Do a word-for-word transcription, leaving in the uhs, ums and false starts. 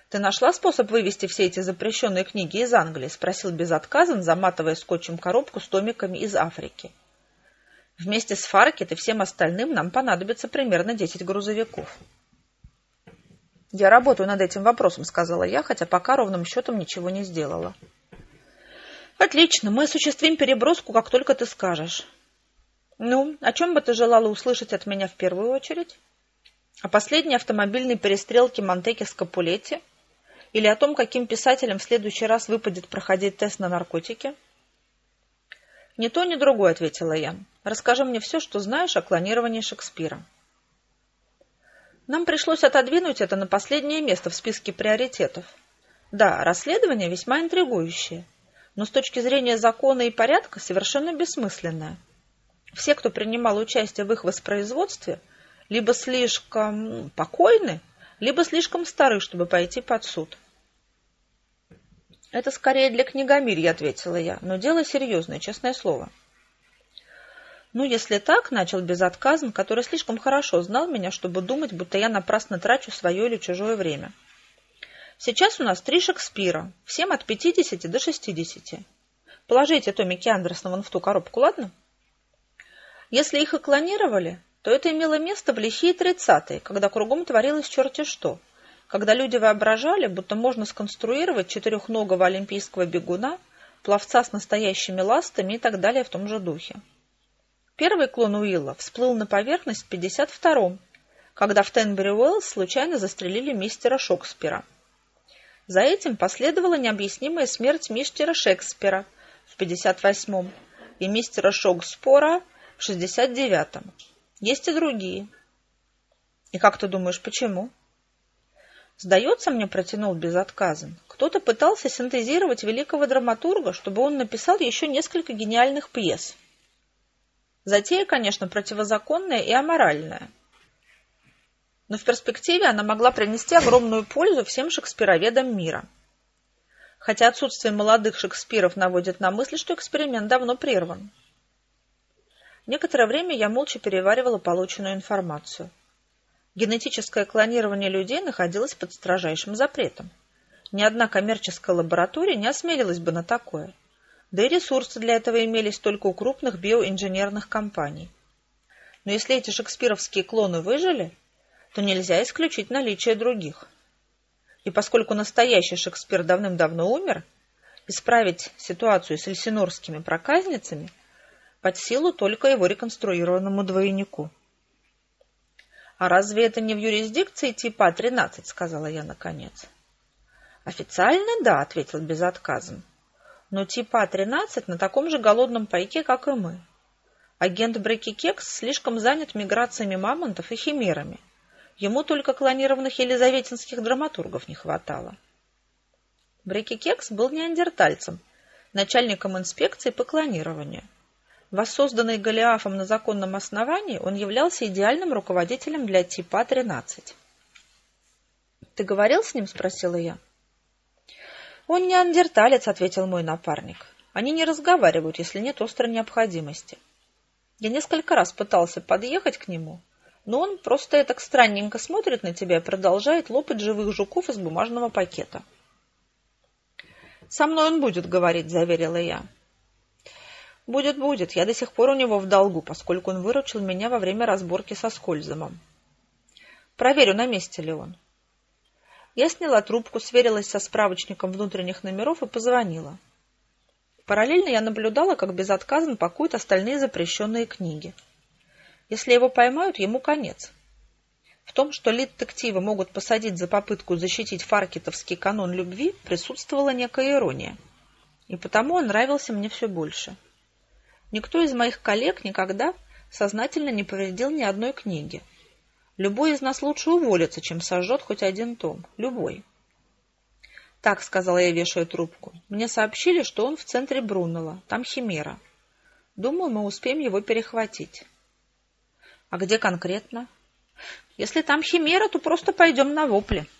«Ты нашла способ вывести все эти запрещенные книги из Англии?» — спросил безотказно, заматывая скотчем коробку с томиками из Африки. «Вместе с Фаркет и всем остальным нам понадобится примерно десять грузовиков». «Я работаю над этим вопросом», — сказала я, хотя пока ровным счетом ничего не сделала. «Отлично, мы осуществим переброску, как только ты скажешь». «Ну, о чем бы ты желала услышать от меня в первую очередь? О последней автомобильной перестрелке Монтеки с Капулетти? Или о том, каким писателям в следующий раз выпадет проходить тест на наркотики?» «Ни то, ни другое», — ответила я. «Расскажи мне все, что знаешь о клонировании Шекспира». Нам пришлось отодвинуть это на последнее место в списке приоритетов. Да, расследование весьма интригующее, но с точки зрения закона и порядка совершенно бессмысленное. Все, кто принимал участие в их воспроизводстве, либо слишком покойны, либо слишком стары, чтобы пойти под суд. «Это скорее для книгомирья», — ответила я, — «но дело серьезное, честное слово». «Ну, если так», — начал безотказно, который слишком хорошо знал меня, чтобы думать, будто я напрасно трачу свое или чужое время. «Сейчас у нас три Шекспира, всем от пятидесяти до шестидесяти. Положите томики Андерсона вон в ту коробку, ладно? Если их и клонировали, то это имело место в лихие тридцатые, когда кругом творилось черти что, когда люди воображали, будто можно сконструировать четырехногого олимпийского бегуна, пловца с настоящими ластами и так далее в том же духе. Первый клон Уилла всплыл на поверхность в пятьдесят втором, когда в Тенбери-Уэллс случайно застрелили мистера Шекспира. За этим последовала необъяснимая смерть мистера Шекспира в пятьдесят восьмом и мистера Шокспора в шестьдесят девятом. Есть и другие. И как ты думаешь, почему? Сдается мне, протянул безотказен, кто-то пытался синтезировать великого драматурга, чтобы он написал еще несколько гениальных пьес. Затея, конечно, противозаконная и аморальная. Но в перспективе она могла принести огромную пользу всем шекспироведам мира. Хотя отсутствие молодых Шекспиров наводит на мысль, что эксперимент давно прерван. Некоторое время я молча переваривала полученную информацию. Генетическое клонирование людей находилось под строжайшим запретом. Ни одна коммерческая лаборатория не осмелилась бы на такое. Да и ресурсы для этого имелись только у крупных биоинженерных компаний. Но если эти шекспировские клоны выжили, то нельзя исключить наличие других. И поскольку настоящий Шекспир давным-давно умер, исправить ситуацию с эльсинорскими проказницами под силу только его реконструированному двойнику. «А разве это не в юрисдикции типа А тринадцать?» — сказала я наконец. «Официально да», — ответил безотказно. «Но типа А тринадцать на таком же голодном пайке, как и мы. Агент Бреки-Кекс слишком занят миграциями мамонтов и химерами. Ему только клонированных елизаветинских драматургов не хватало». Бреки-Кекс был неандертальцем, начальником инспекции по клонированию. Воссозданный Голиафом на законном основании, он являлся идеальным руководителем для типа А тринадцать. «Ты говорил с ним?» — спросила я. «Он неандерталец», — ответил мой напарник. «Они не разговаривают, если нет острой необходимости. Я несколько раз пытался подъехать к нему, но он просто так странненько смотрит на тебя и продолжает лопать живых жуков из бумажного пакета». «Со мной он будет говорить», — заверила я. «Будет, будет. Я до сих пор у него в долгу, поскольку он выручил меня во время разборки со Скользомом. Проверю, на месте ли он». Я сняла трубку, сверилась со справочником внутренних номеров и позвонила. Параллельно я наблюдала, как безотказно пакуют остальные запрещенные книги. Если его поймают, ему конец. В том, что лит-детективы могут посадить за попытку защитить фаркетовский канон любви, присутствовала некая ирония. И потому он нравился мне все больше. Никто из моих коллег никогда сознательно не повредил ни одной книги. Любой из нас лучше уволится, чем сожжет хоть один том. Любой. «Так», — сказала я, вешая трубку, — «мне сообщили, что он в центре Брунелла. Там химера. Думаю, мы успеем его перехватить». «А где конкретно?» «Если там химера, то просто пойдем на вопли».